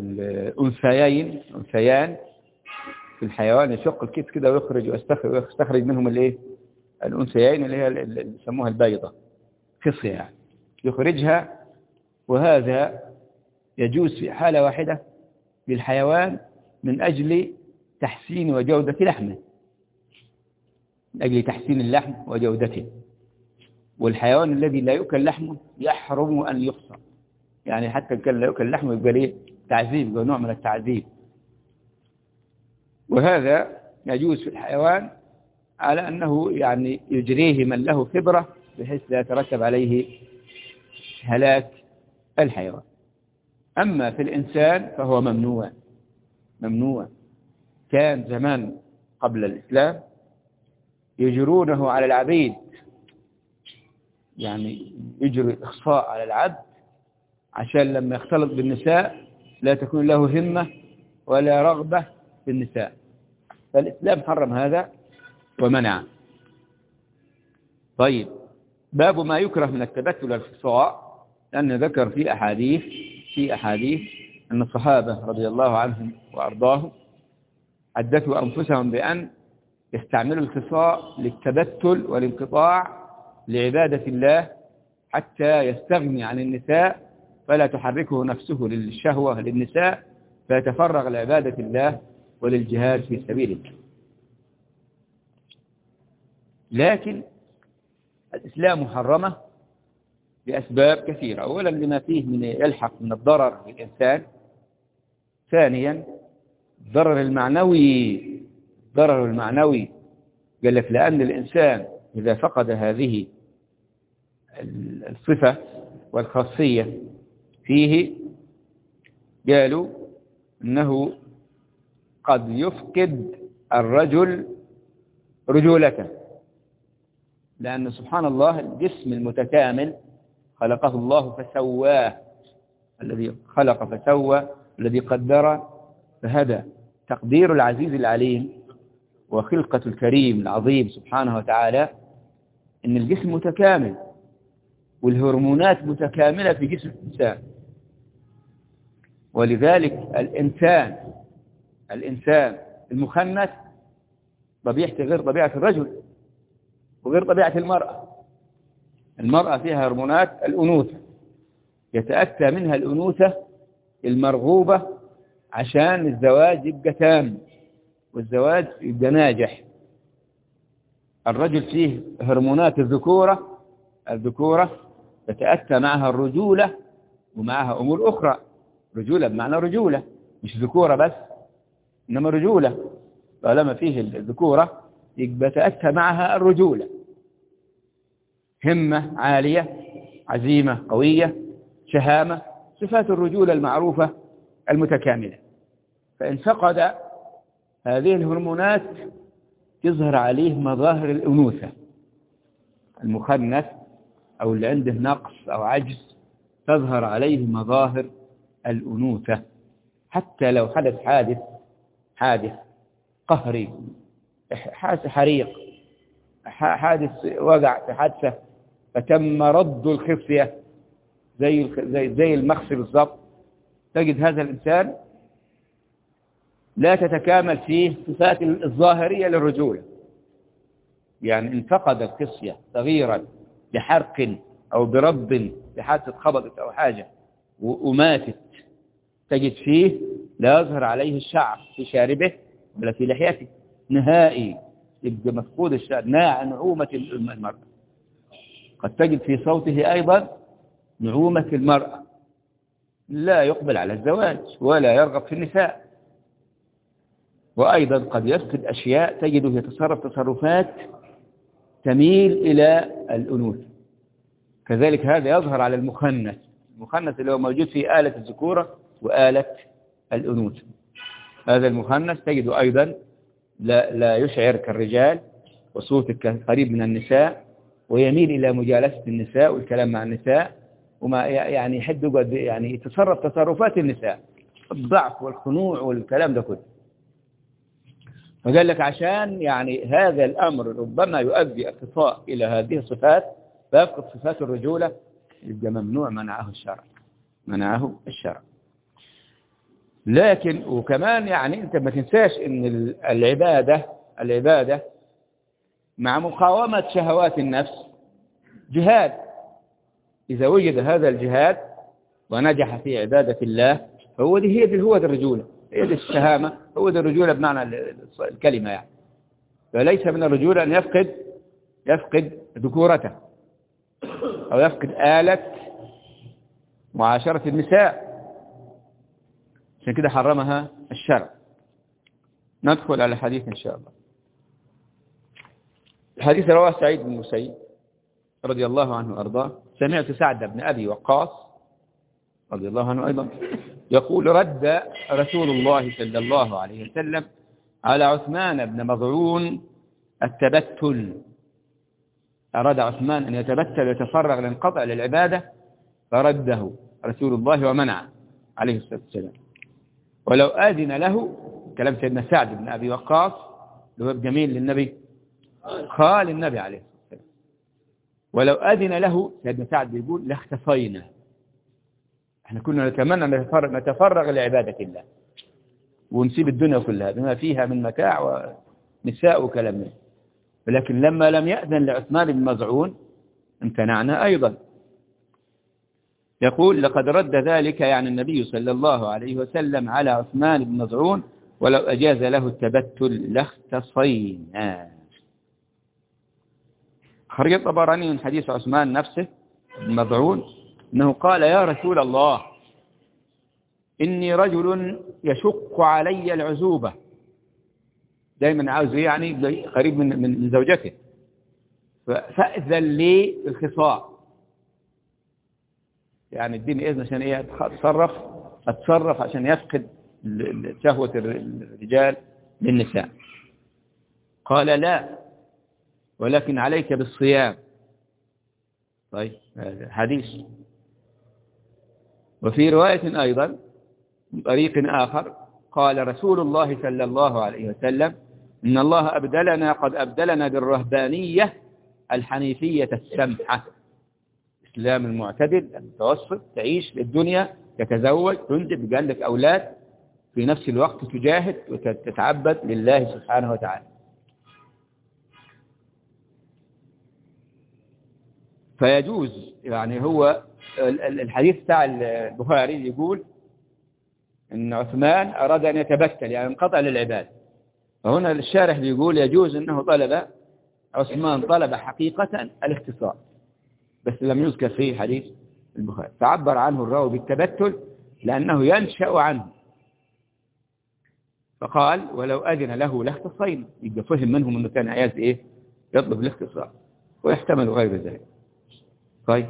الأنثيان في الحيوان، يشق الكيس كده ويخرج ويستخرج منهم الايه؟ الأنثيين اللي هي اللي يسموها البيضة، خصية يعني، يخرجها. وهذا يجوز في حالة واحدة للحيوان من أجل تحسين وجودة لحمه، من أجل تحسين اللحم وجودته. والحيوان الذي لا يؤكل لحمه يحرم أن يخصى، يعني حتى كان لا يؤكل لحمه يبقى ليه تعذيب، يبقى نوع من التعذيب. وهذا يجوز في الحيوان على أنه يعني يجريه من له خبرة بحيث لا يترتب عليه هلاك الحيوان. أما في الإنسان فهو ممنوع. كان زمان قبل الإسلام يجرونه على العبيد، يعني يجري الإخصاء على العبد عشان لما يختلط بالنساء لا تكون له همة ولا رغبة في النساء، فالإسلام حرم هذا ومنع. طيب، باب ما يكره من التبتل والخصاء، لأن ذكر في أحاديث أن الصحابة رضي الله عنهم وأرضاهم حدثوا أنفسهم بأن يستعملوا الخصاء للتبتل والانقطاع لعبادة الله حتى يستغني عن النساء، فلا تحركه نفسه للشهوة للنساء، فيتفرغ لعبادة الله وللجهاد في سبيل الله. لكن الإسلام حرمه لأسباب كثيرة. أولا لما فيه من يلحق من الضرر بالإنسان. ثانيا الضرر المعنوي قال لك لأن الإنسان إذا فقد هذه الصفة والخاصية فيه قالوا أنه قد يفقد الرجل رجولته، لأن سبحان الله الجسم المتكامل خلقه الله فسواه، الذي خلق فسوى الذي قدر فهدى. تقدير العزيز العليم وخلقة الكريم العظيم سبحانه وتعالى إن الجسم متكامل والهرمونات متكاملة في جسم الإنسان. ولذلك الإنسان المخنث طبيعته غير طبيعة الرجل وغير طبيعة المرأة. المرأة فيها هرمونات الأنوثة، يتأتى منها الأنوثة المرغوبة عشان الزواج يبقى تام والزواج يبقى ناجح. الرجل فيه هرمونات الذكورة تتأتى معها الرجولة ومعها أمور أخرى. رجولة بمعنى رجولة، مش ذكورة بس، إنما رجولة. طالما فيه الذكورة يبقى تأتى معها الرجولة، همة عالية، عزيمة قوية، شهامة، صفات الرجولة المعروفة المتكاملة. فإن فقد هذه الهرمونات تظهر عليه مظاهر الأنوثة. المخنث أو اللي عنده نقص أو عجز تظهر عليه مظاهر الأنوثة، حتى لو حدث حادث قهري، حادث حريق، حادث وقع في حادثة فتم رد الخصية زي المخص بالضبط، تجد هذا الإنسان لا تتكامل فيه صفات الظاهرية للرجولة. يعني ان فقد الخصية صغيرا بحرق أو برب بحادثة خبطت أو حاجة وماتت، تجد فيه لا يظهر عليه الشعر في شاربه ولا في لحيته نهائي، يبقى مفقود الشعر، نعومة المرأة. قد تجد في صوته أيضا نعومة المرأة، لا يقبل على الزواج ولا يرغب في النساء. وأيضا قد يفقد أشياء تجده يتصرف تصرفات تميل إلى الأنوثة. كذلك هذا يظهر على المخنث اللي هو موجود في آلة الذكورة وآلة الأنوثة. هذا المخنث تجده أيضا لا يشعر كالرجال، وصوته قريب من النساء، ويميل إلى مجالسة النساء والكلام مع النساء، وما يعني يحب يقعد يعني يتصرف تصرفات النساء، الضعف والخنوع والكلام ده كله. وقال لك عشان يعني هذا الأمر ربما يؤدي الخطاء إلى هذه الصفات فيفقد صفات الرجولة، يبقى ممنوع، منعه الشرع، منعه الشرع. لكن وكمان يعني أنت ما تنساش أن العبادة مع مقاومة شهوات النفس جهاد. إذا وجد هذا الجهاد ونجح في عبادة الله فهو هو دي الرجولة، هي دي الشهامة، هو دي الرجولة بمعنى الكلمة يعني. فليس من الرجولة أن يفقد ذكورته أو يفقد آلة معاشرة النساء، عشان كده حرمها الشرع. ندخل على الحديث إن شاء الله. الحديث رواه سعيد بن المسيب رضي الله عنه وأرضاه: سمعت سعد بن أبي وقاص رضي الله عنه أيضا يقول: رد رسول الله صلى الله عليه وسلم على عثمان بن مظعون التبتل. أراد عثمان أن يتبتل ويتفرغ للانقطاع للعبادة فرده رسول الله ومنعه عليه الصلاة والسلام. ولو آذن له، كلام سيدنا سعد بن أبي وقاص اللي هو جميل للنبي، خال النبي عليه الصلاة والسلام، ولو آذن له سيدنا سعد بيقول لاختفينا، احنا كنا نتمنى أن نتفرغ لعبادة الله ونسيب الدنيا كلها بما فيها من متاع ونساء وكلام منه، ولكن لما لم يأذن لعثمان بن مظعون امتنعنا أيضا. يقول: لقد رد ذلك يعني النبي صلى الله عليه وسلم على عثمان بن مظعون، ولو أجاز له التبتل لاختصينا. خرج الطبراني من حديث عثمان نفسه بن مظعون أنه قال: يا رسول الله، إني رجل يشق علي العزوبة، دائما عاوز يعني قريب من زوجته، فأذن لي الخصاء، يعني اديني إذن عشان إيه أتصرف عشان يفقد شهوة الرجال للنساء. قال: لا، ولكن عليك بالصيام. طيب، حديث. وفي رواية أيضا من طريق آخر قال رسول الله صلى الله عليه وسلم: إن الله قد أبدلنا بالرهبانية الحنيفية السمحة، الإسلام المعتدل المتوسط، تعيش للدنيا، تتزوج، تنجب، يجعل لك أولاد، في نفس الوقت تجاهد وتتعبد لله سبحانه وتعالى. فيجوز يعني، هو الحديث بتاع البخاري يقول إن عثمان أراد أن يتبتل يعني انقطع للعباد، فهنا الشارح بيقول يجوز أنه عثمان طلب حقيقة الاختصار، بس لم يذكر فيه حديث البخاري، فعبر عنه الراوي بالتبتل لأنه ينشأ عنه، فقال: ولو أذن له لاختصينا، يبقى فهم منهم أنه كان عايز إيه؟ يطلب الاختصار، ويحتمل غير ذلك. طيب.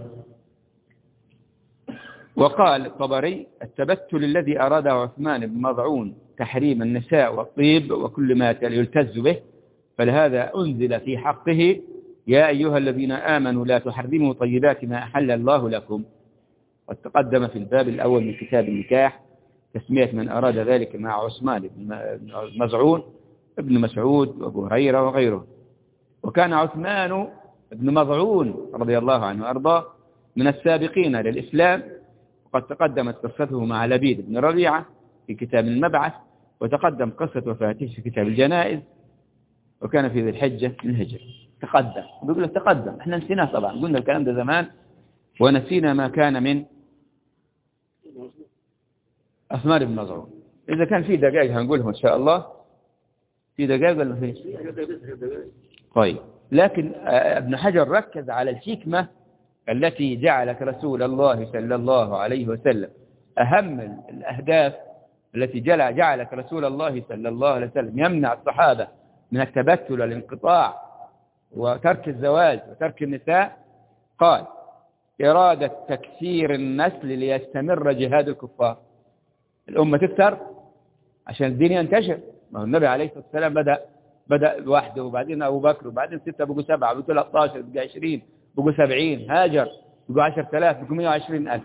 وقال الطبري: التبتل الذي أراده عثمان بن مظعون تحريم النساء والطيب وكل ما يلتز به، فلهذا أنزل في حقه: يا أيها الذين آمنوا لا تحرموا طيبات ما أحل الله لكم. قد تقدم في الباب الأول من كتاب النكاح تسمية من أراد ذلك مع عثمان بن مظعون ابن مسعود وابو هريرة وغيره. وكان عثمان بن مظعون رضي الله عنه وأرضاه من السابقين للإسلام، وقد تقدمت قصته مع لبيد بن ربيعة في كتاب المبعث، وتقدم قصة وفاته في كتاب الجنائز، وكان في ذي الحجة من الهجرة. بيقول لك تقدم، احنا نسيناه طبعا، قلنا الكلام ده زمان ونسينا ما كان من عثمان بن مظعون. إذا كان في دقائق هنقولهم إن شاء الله. في دقائق ولا في؟ طيب. لكن ابن حجر ركز على الحكمة التي جعلت رسول الله صلى الله عليه وسلم، أهم الأهداف التي جعلت رسول الله صلى الله عليه وسلم يمنع الصحابة من التبتل والانقطاع وترك الزواج وترك النساء. قال: إرادة تكثير النسل ليستمر جهاد الكفار، الأمة تكثر عشان الدين ينتشر. ما هو النبي عليه الصلاة والسلام بدأ بدأ واحدة وبعدين أبو بكر وبعدين 6 بقوا 7 بقوا 13 بقوا 20 بقوا 70 هاجر بقوا 10,000 بقوا 120,000.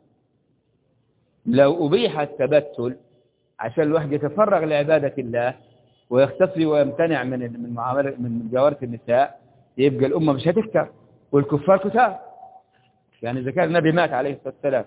لو أبيح التبتل عشان الواحد يتفرغ لعبادة الله ويختصي ويمتنع من معاملة من مجاورة النساء، يبقى الأمة مش هتكتر والكفار كتار. يعني إذا كان النبي مات عليه الصلاة والسلام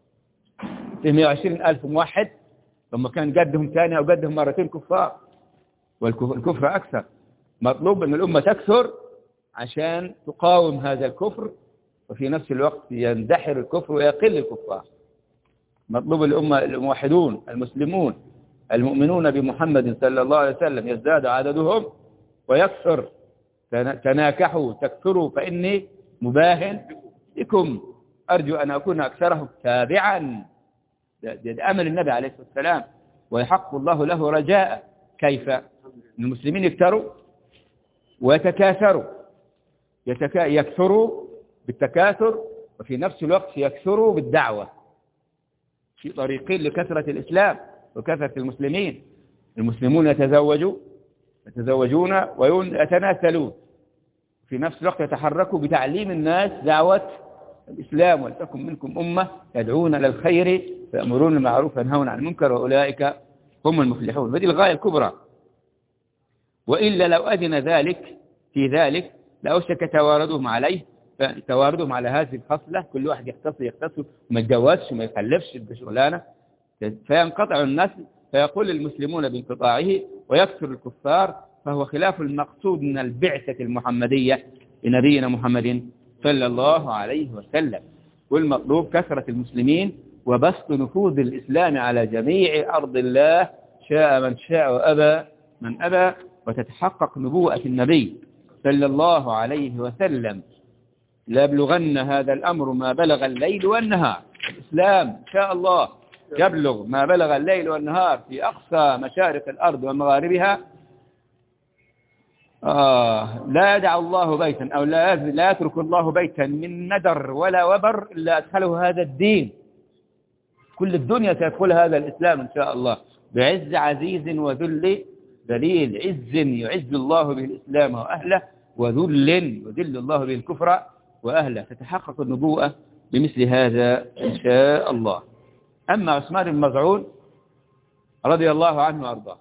في 120,000 موحد، ثم كان قدهم ثاني أو قدهم مرتين كفار، والكفر أكثر. مطلوب أن الأمة تكثر عشان تقاوم هذا الكفر، وفي نفس الوقت يندحر الكفر ويقل الكفار. مطلوب الأمة الموحدون المسلمون المؤمنون بمحمد صلى الله عليه وسلم يزداد عددهم ويكثر. تناكحوا تكثروا فإني مباهن بكم، أرجو أن أكون أكثرهم تابعا. أمل النبي عليه الصلاة والسلام ويحق الله له رجاء. كيف؟ المسلمين يكثروا ويتكاثروا، يكثروا بالتكاثر وفي نفس الوقت يكثروا بالدعوة. في طريقين لكثرة الإسلام وكثرة المسلمين. المسلمون يتزوجون ويتناسلون، في نفس الوقت يتحركوا بتعليم الناس دعوة الإسلام. ولتكن منكم أمة يدعون للخير ويأمرون بالمعروف وينهون عن المنكر وأولئك هم المفلحون. هذه الغاية الكبرى. وإلا لو أذن ذلك في ذلك لأوشك تواردهم عليه، فتواردهم على هذه الخصلة، كل واحد يختص وما يتجوزش وما يخلفش بشغلانة، فينقطع النسل، فيقول المسلمون بانقطاعه ويكثر الكفار، فهو خلاف المقصود من البعثة المحمدية لنبينا محمد صلى الله عليه وسلم. والمطلوب كثرة المسلمين وبسط نفوذ الإسلام على جميع أرض الله، شاء من شاء وأبى من أبى، وتتحقق نبوءة النبي صلى الله عليه وسلم. ليبلغن هذا الأمر ما بلغ الليل والنهار. الإسلام إن شاء الله يبلغ ما بلغ الليل والنهار في أقصى مشارق الأرض ومغاربها. لا يدع الله بيتا أو لا يترك الله بيتا من ندر ولا وبر إلا أدخله هذا الدين. كل الدنيا سيدخل هذا الإسلام إن شاء الله، بعز عزيز وذل ذليل. عز يعز الله به الإسلام وأهله، وذل يذل الله به الكفر وأهله. تتحقق النبوءة بمثل هذا إن شاء الله. أما عثمان بن مظعون رضي الله عنه وأرضاه،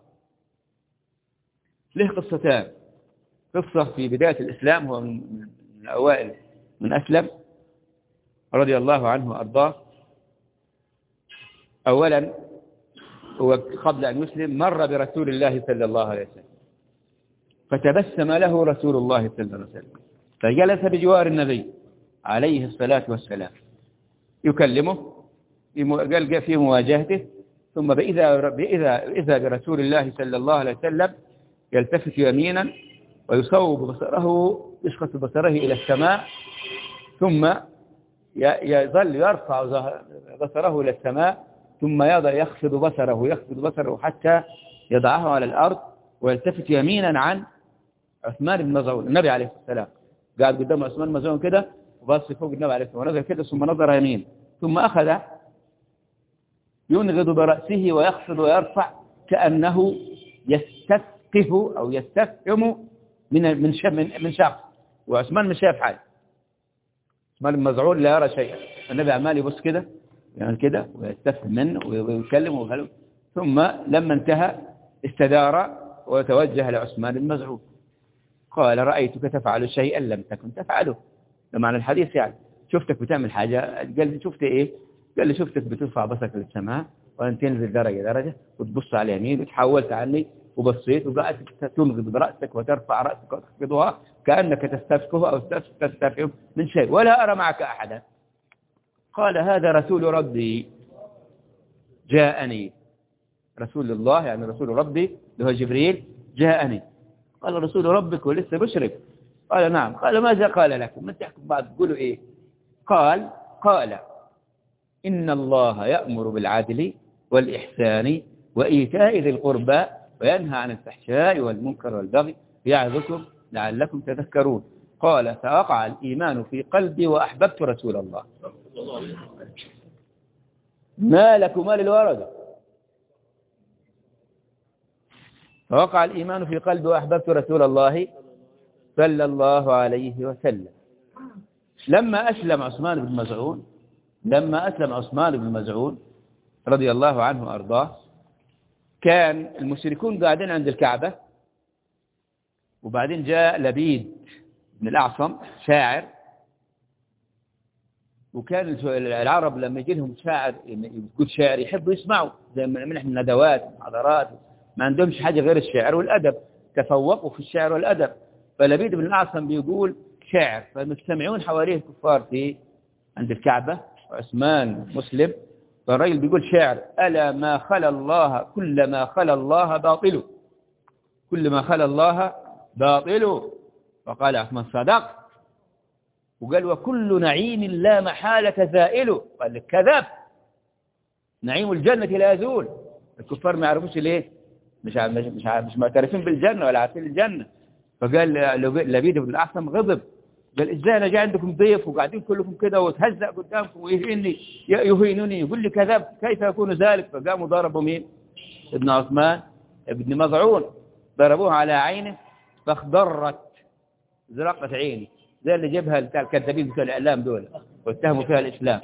له قصتان. قصة في بداية الإسلام، هو من الأوائل من أسلم رضي الله عنه وأرضاه. أولا هو قبل أن يسلم مر برسول الله صلى الله عليه وسلم، فتبسم له رسول الله صلى الله عليه وسلم، فجلس بجوار النبي عليه الصلاة والسلام يكلمه، قال في مواجهته. ثم إذا برسول الله صلى الله عليه وسلم يلتفت يمينا ويصوب بصره، يشخص بصره إلى السماء، ثم يظل يرفع بصره إلى السماء، ثم يخفض بصره حتى يضعه على الأرض، ويلتفت يمينا عن عثمان بن مظعون. النبي عليه الصلاة والسلام قاعد قدام عثمان بن مظعون كده، وبص فوق النبي عليه الصلاة والسلام ونظر كده، ثم نظر يمين، ثم أخذ ينغض برأسه ويخفض ويرفع كأنه يستفقه أو يستفهم من شخص، وعثمان مش شايف حاجة. عثمان بن مظعون لا يرى شيئا، النبي عمال يبص كده يعني كده ويستفهم منه ويكلم ثم لما انتهى استدار وتوجه لعثمان بن مظعون قال: رأيتك تفعل شيئا لم تكن تفعله. ده معنى الحديث، يعني شفتك بتعمل حاجة. قال لي: شفت ايه؟ قال لي: شفتك بترفع بصرك للسماء وأن تنزل درجة وتبص على اليمين، وتحولت عني وبصيت وقعدت تنغض برأسك وترفع رأسك وتخفضها كأنك تستفقه أو تستفهم من شيء، ولا أرى معك أحدا. قال: هذا رسول ربي جاءني. رسول الله يعني رسول ربي اللي هو جبريل جاءني. قال: رسول ربك ولسه بشرك؟ قال: نعم. قال: ماذا قال لكم؟ من تحكم بعد تقولوا ايه؟ قال: إن الله يأمر بالعدل والإحسان وإيتاء ذي القربى وينهى عن الفحشاء والمنكر والبغي يعظكم لعلكم تذكرون. قال: فوقع الإيمان في قلبي وأحببت رسول الله. ما لكم مال الورقة؟ فوقع الإيمان في قلبي وأحببت رسول الله صلى الله عليه وسلم. لما أسلم عثمان بن مزعون رضي الله عنه وأرضاه، كان المشركون قاعدين عند الكعبة، وبعدين جاء لبيد بن الأعصم شاعر، وكان العرب لما يجي لهم شاعر يقول شاعر يحبوا يسمعوا، زي ما احنا ندوات محاضرات، ما عندهمش حاجة غير الشعر والأدب، تفوقوا في الشعر والأدب. فلبيد بن الأعصم بيقول شعر، فمجتمعون حواليه الكفار في عند الكعبة، وعثمان مسلم، فالرجل بيقول شعر: ألا ما خلا الله كل ما خلا الله باطل، كل ما خلا الله باطل. فقال عثمان: صدق. وقال: وكل نعيم لا محالة زائل. قال لك: كذب، نعيم الجنة لا يزول. الكفار ما يعرفوش ليه، مش معترفين بالجنة ولا عارفين الجنة. فقال لبيد بن الأعصم غضب، قال: ازاي انا جاي عندكم ضيف وقاعدين كلكم كده وتهزأ قدامكم يهينوني، يقول لي كذب، كيف يكون ذلك؟ فقاموا ضربوا مين؟ ابن عثمان ابن مظعون، ضربوه على عينه فاخضرت، زرقت عيني، زي اللي جابها الكذابين بتوع الاعلام دول واتهموا فيها الاسلام،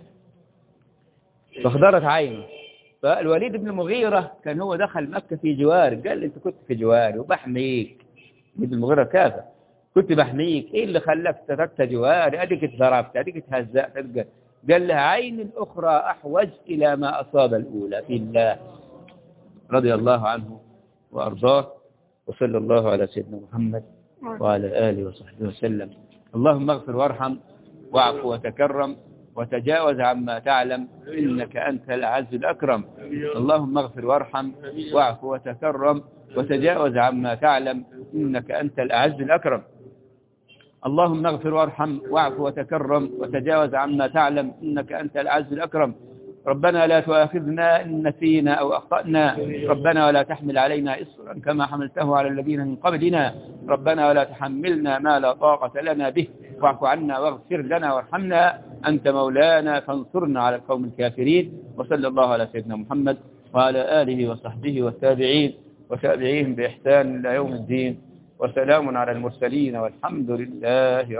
فاخضرت عينه. فالوليد بن المغيرة كان هو دخل مكة في جوار، قال لي: انت كنت في جواري وبحميك. ابن المغيرة كافر، كنت بحميك، ايه اللي خلاك تركت جواري؟ اديك اتضربت، اديك اتهزأت. قال لها: عين الاخرى احوج الى ما اصاب الاولى في الله. رضي الله عنه وارضاه، وصلى الله على سيدنا محمد وعلى اله وصحبه وسلم. اللهم اغفر وارحم واعف وتكرم وتجاوز عما تعلم، إنك أنت الأعز الأكرم. اللهم اغفر وارحم واعف وتكرم وتجاوز عما تعلم، إنك أنت الأعز الأكرم. اللهم اغفر وارحم واعف وتكرم وتجاوز عما تعلم، إنك أنت الأعز الأكرم. ربنا لا تؤاخذنا إن نسينا أو أخطأنا، ربنا ولا تحمل علينا إصرا كما حملته على الذين من قبلنا، ربنا ولا تحملنا ما لا طاقة لنا به، واعف عنا واغفر لنا وارحمنا، أنت مولانا فانصرنا على القوم الكافرين. وصلى الله على سيدنا محمد وعلى آله وصحبه والتابعين وتابعيهم بإحسان إلى يوم الدين، وسلام على المرسلين، والحمد لله رب